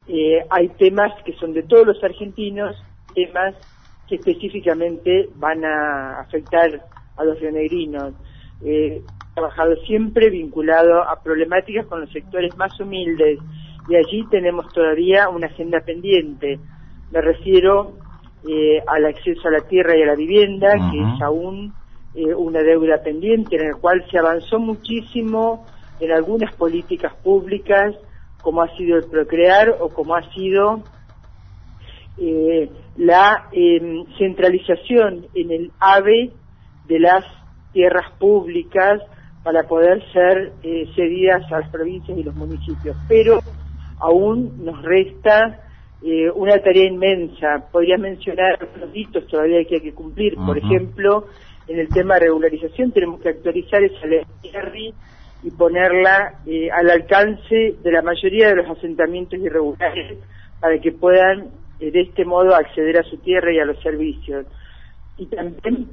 hay temas que son de todos los argentinos, temas que específicamente van a afectar a los rionegrinos. Trabajado siempre vinculado a problemáticas con los sectores más humildes, y allí tenemos todavía una agenda pendiente. Me refiero al acceso a la tierra y a la vivienda, que es aún una deuda pendiente, en el cual se avanzó muchísimo en algunas políticas públicas, como ha sido el Procrear o como ha sido la centralización en el AVE de las tierras públicas para poder ser cedidas a las provincias y los municipios. Pero aún nos resta una tarea inmensa. Podría mencionar los hitos todavía que hay que cumplir. Por ejemplo, en el tema de regularización tenemos que actualizar esa ley y ponerla al alcance de la mayoría de los asentamientos irregulares para que puedan de este modo acceder a su tierra y a los servicios. Y también,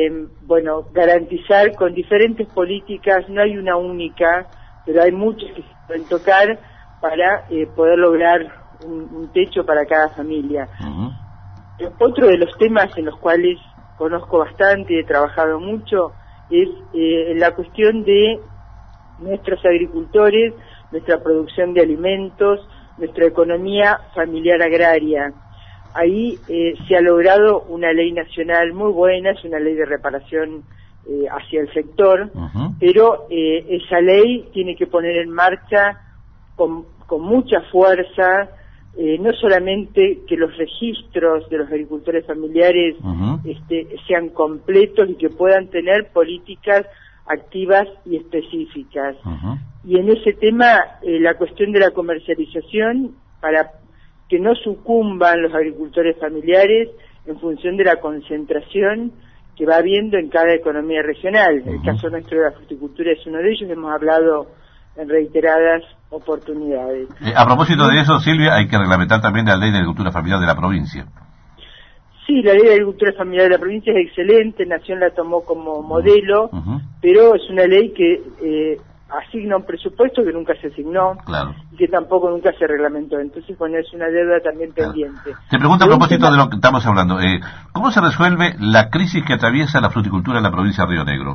garantizar con diferentes políticas, no hay una única, pero hay muchas que se pueden tocar para poder lograr un techo para cada familia. Otro de los temas en los cuales conozco bastante y he trabajado mucho es la cuestión de nuestros agricultores, nuestra producción de alimentos, nuestra economía familiar agraria. Ahí se ha logrado una ley nacional muy buena, es una ley de reparación hacia el sector, pero esa ley tiene que poner en marcha con mucha fuerza, no solamente que los registros de los agricultores familiares sean completos y que puedan tener políticas activas y específicas. Y en ese tema, la cuestión de la comercialización, para que no sucumban los agricultores familiares en función de la concentración que va habiendo en cada economía regional. El caso nuestro de la fruticultura es uno de ellos, hemos hablado en reiteradas oportunidades. A propósito de eso, Silvia, hay que reglamentar también la ley de agricultura familiar de la provincia. Sí, la ley de agricultura familiar de la provincia es excelente, Nación la tomó como modelo, pero es una ley que asigna un presupuesto que nunca se asignó, y que tampoco nunca se reglamentó. Entonces, es una deuda también pendiente. Te pregunto a propósito de lo que estamos hablando, ¿cómo se resuelve la crisis que atraviesa la fruticultura en la provincia de Río Negro?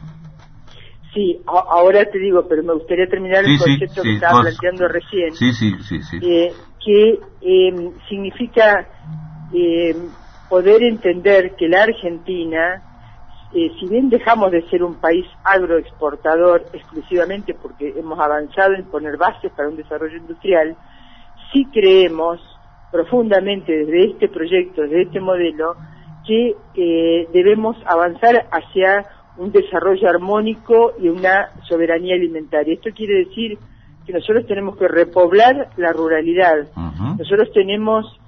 Sí, ahora te digo, pero me gustaría terminar el concepto que estaba planteando recién. Que significa poder entender que la Argentina, si bien dejamos de ser un país agroexportador exclusivamente porque hemos avanzado en poner bases para un desarrollo industrial, sí creemos profundamente desde este proyecto, desde este modelo, que debemos avanzar hacia un desarrollo armónico y una soberanía alimentaria. Esto quiere decir que nosotros tenemos que repoblar la ruralidad. Nosotros tenemos,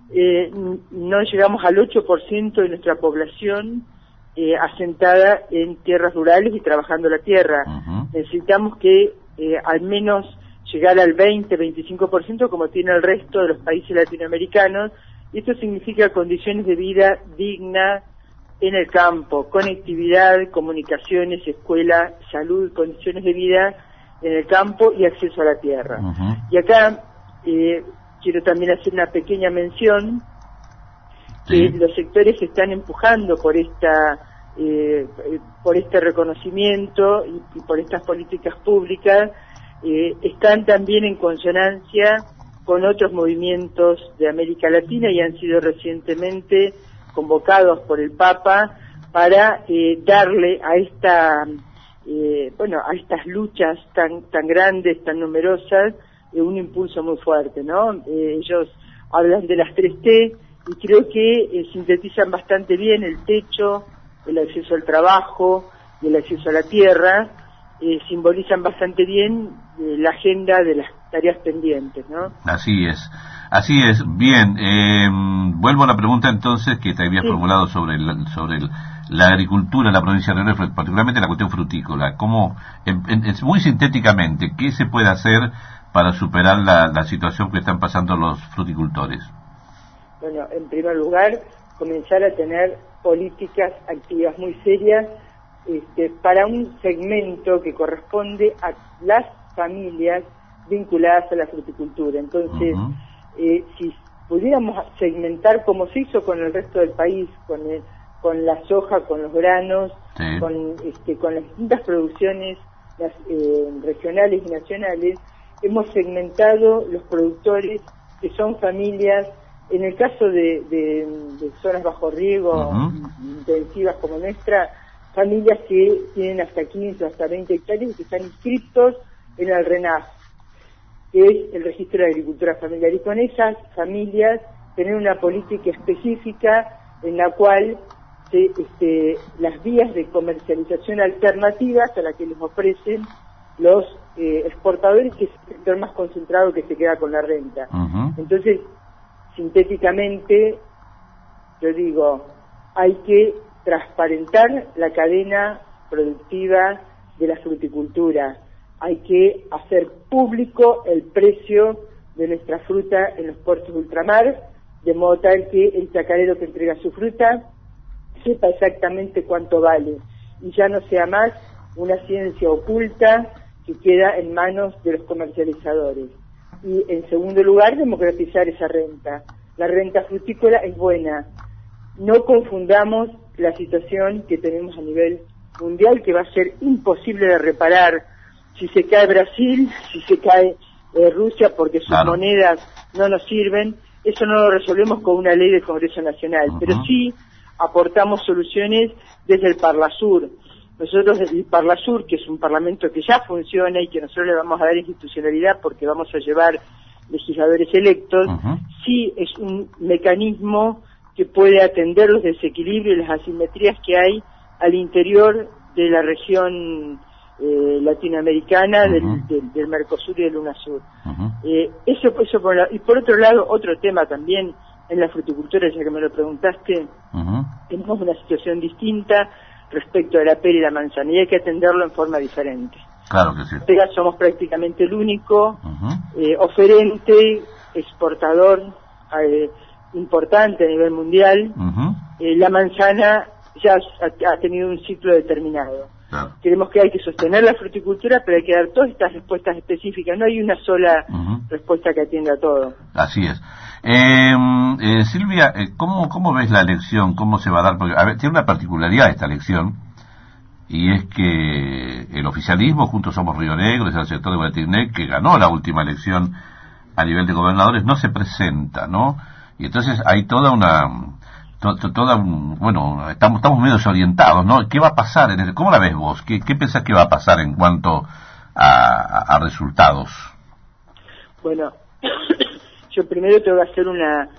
no llegamos al 8% de nuestra población asentada en tierras rurales y trabajando la tierra. Necesitamos que al menos llegar al 20-25% como tiene el resto de los países latinoamericanos, y esto significa condiciones de vida dignas en el campo, conectividad, comunicaciones, escuela, salud, condiciones de vida en el campo y acceso a la tierra. Y acá quiero también hacer una pequeña mención que los sectores que están empujando por este reconocimiento y por estas políticas públicas están también en consonancia con otros movimientos de América Latina y han sido recientemente convocados por el Papa para darle a a estas luchas tan grandes, tan numerosas, un impulso muy fuerte, ¿no? Ellos hablan de las 3T y creo que sintetizan bastante bien el techo, el acceso al trabajo y el acceso a la tierra, simbolizan bastante bien la agenda de las tareas pendientes, ¿no? Así es. Bien, vuelvo a la pregunta entonces que te había formulado sobre la agricultura en la provincia de Río Negro, particularmente la cuestión frutícola. ¿Cómo, muy sintéticamente, qué se puede hacer para superar la situación que están pasando los fruticultores? Bueno, en primer lugar, comenzar a tener políticas activas muy serias para un segmento que corresponde a las familias vinculadas a la fruticultura. Entonces, si pudiéramos segmentar como se hizo con el resto del país, con la soja, con los granos, sí, con las distintas producciones regionales y nacionales, hemos segmentado los productores que son familias, en el caso de zonas bajo riego, intensivas como nuestra, familias que tienen hasta 15 o hasta 20 hectáreas y que están inscritos en el RENAF, que es el Registro de Agricultura Familiar, y con esas familias tener una política específica en la cual las vías de comercialización alternativas a las que les ofrecen los exportadores, que es el sector más concentrado que se queda con la renta. Entonces, sintéticamente, yo digo, hay que transparentar la cadena productiva de la fruticultura, hay que hacer público el precio de nuestra fruta en los puertos de ultramar, de modo tal que el chacarero que entrega su fruta sepa exactamente cuánto vale y ya no sea más una ciencia oculta que queda en manos de los comercializadores. Y en segundo lugar, democratizar esa renta. La renta frutícola es buena. No confundamos la situación que tenemos a nivel mundial, que va a ser imposible de reparar si se cae Brasil, si se cae Rusia, porque sus monedas no nos sirven. Eso no lo resolvemos con una ley del Congreso Nacional, pero sí aportamos soluciones desde el Parlasur. Nosotros desde el Parlasur, que es un parlamento que ya funciona y que nosotros le vamos a dar institucionalidad porque vamos a llevar legisladores electos, sí es un mecanismo que puede atender los desequilibrios y las asimetrías que hay al interior de la región latinoamericana, del Mercosur y del UNASUR. Eso por y por otro lado, otro tema también en la fruticultura, ya que me lo preguntaste, tenemos una situación distinta respecto de la pera y la manzana, y hay que atenderlo en forma diferente. Claro que sí. Somos prácticamente el único oferente, exportador importante a nivel mundial. La manzana ya ha tenido un ciclo determinado. Claro. Creemos que hay que sostener la fruticultura, pero hay que dar todas estas respuestas específicas. No hay una sola respuesta que atienda a todo. Así es. Silvia, ¿cómo ves la elección? ¿Cómo se va a dar? Porque, a ver, tiene una particularidad esta elección, y es que el oficialismo, Juntos Somos Río Negro, es el sector de Guaratinec, que ganó la última elección a nivel de gobernadores, no se presenta, ¿no? Y entonces hay bueno, estamos medio desorientados, ¿no? ¿Qué va a pasar? ¿Cómo la ves vos? ¿Qué pensás que va a pasar en cuanto a resultados? Bueno, yo primero tengo que hacer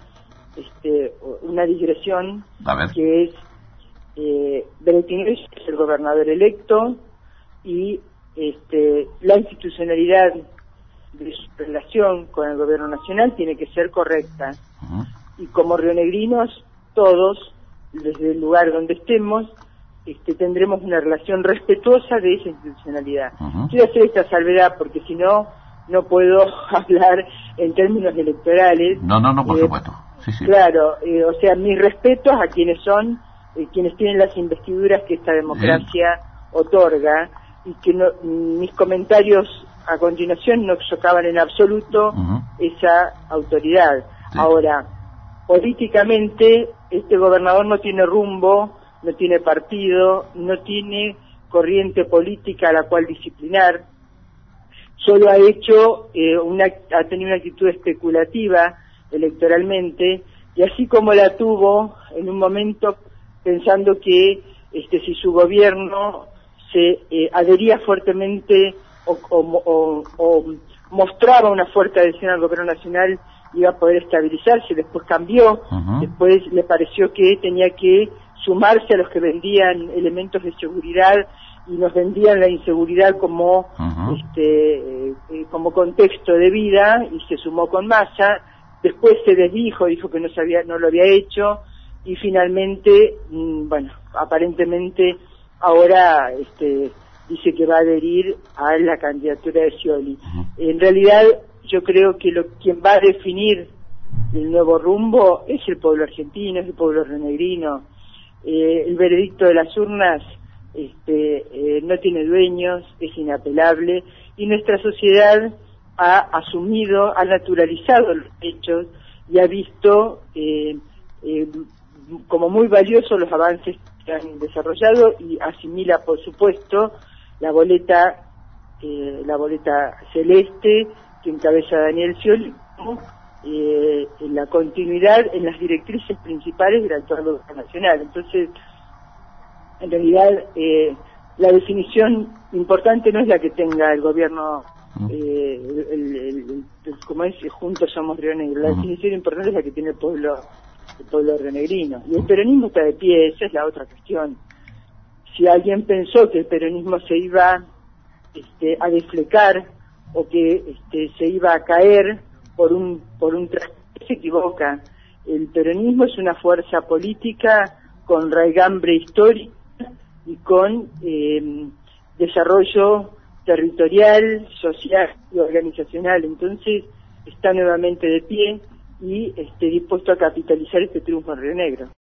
una digresión, que es Berretinelli es el gobernador electo y la institucionalidad de su relación con el gobierno nacional tiene que ser correcta. Y como rionegrinos, todos, desde el lugar donde estemos, tendremos una relación respetuosa de esa institucionalidad. Quiero hacer esta salvedad porque si no, no puedo hablar en términos electorales. No, por supuesto. Sí. Claro, o sea, mis respetos a quienes son, quienes tienen las investiduras que esta democracia otorga, y que mis comentarios a continuación no socavan en absoluto esa autoridad. Sí. Ahora, políticamente, este gobernador no tiene rumbo, no tiene partido, no tiene corriente política a la cual disciplinar. Solo ha hecho ha tenido una actitud especulativa electoralmente, y así como la tuvo en un momento pensando que si su gobierno se adhería fuertemente o mostraba una fuerte adhesión al gobierno nacional, iba a poder estabilizarse. Después cambió, después le pareció que tenía que sumarse a los que vendían elementos de seguridad y nos vendían la inseguridad como como contexto de vida, y se sumó con Massa. Después se desdijo, dijo que no lo había hecho, y finalmente, aparentemente ahora dice que va a adherir a la candidatura de Scioli. En realidad, yo creo que quien va a definir el nuevo rumbo es el pueblo argentino, es el pueblo rionegrino. El veredicto de las urnas no tiene dueños, es inapelable, y nuestra sociedad ha asumido, ha naturalizado los hechos y ha visto como muy valiosos los avances que han desarrollado y asimila, por supuesto, la boleta celeste que encabeza Daniel Scioli, en la continuidad, en las directrices principales del actual gobierno nacional. Entonces, en realidad, la definición importante no es la que tenga el gobierno, como es, juntos somos Río Negro. La definición importante es la que tiene el pueblo rionegrino. Y el peronismo está de pie, esa es la otra cuestión. Si alguien pensó que el peronismo se iba a desflecar o que se iba a caer por un se equivoca. El peronismo es una fuerza política con raigambre histórica y con desarrollo territorial, social y organizacional. Entonces está nuevamente de pie y dispuesto a capitalizar este triunfo en Río Negro.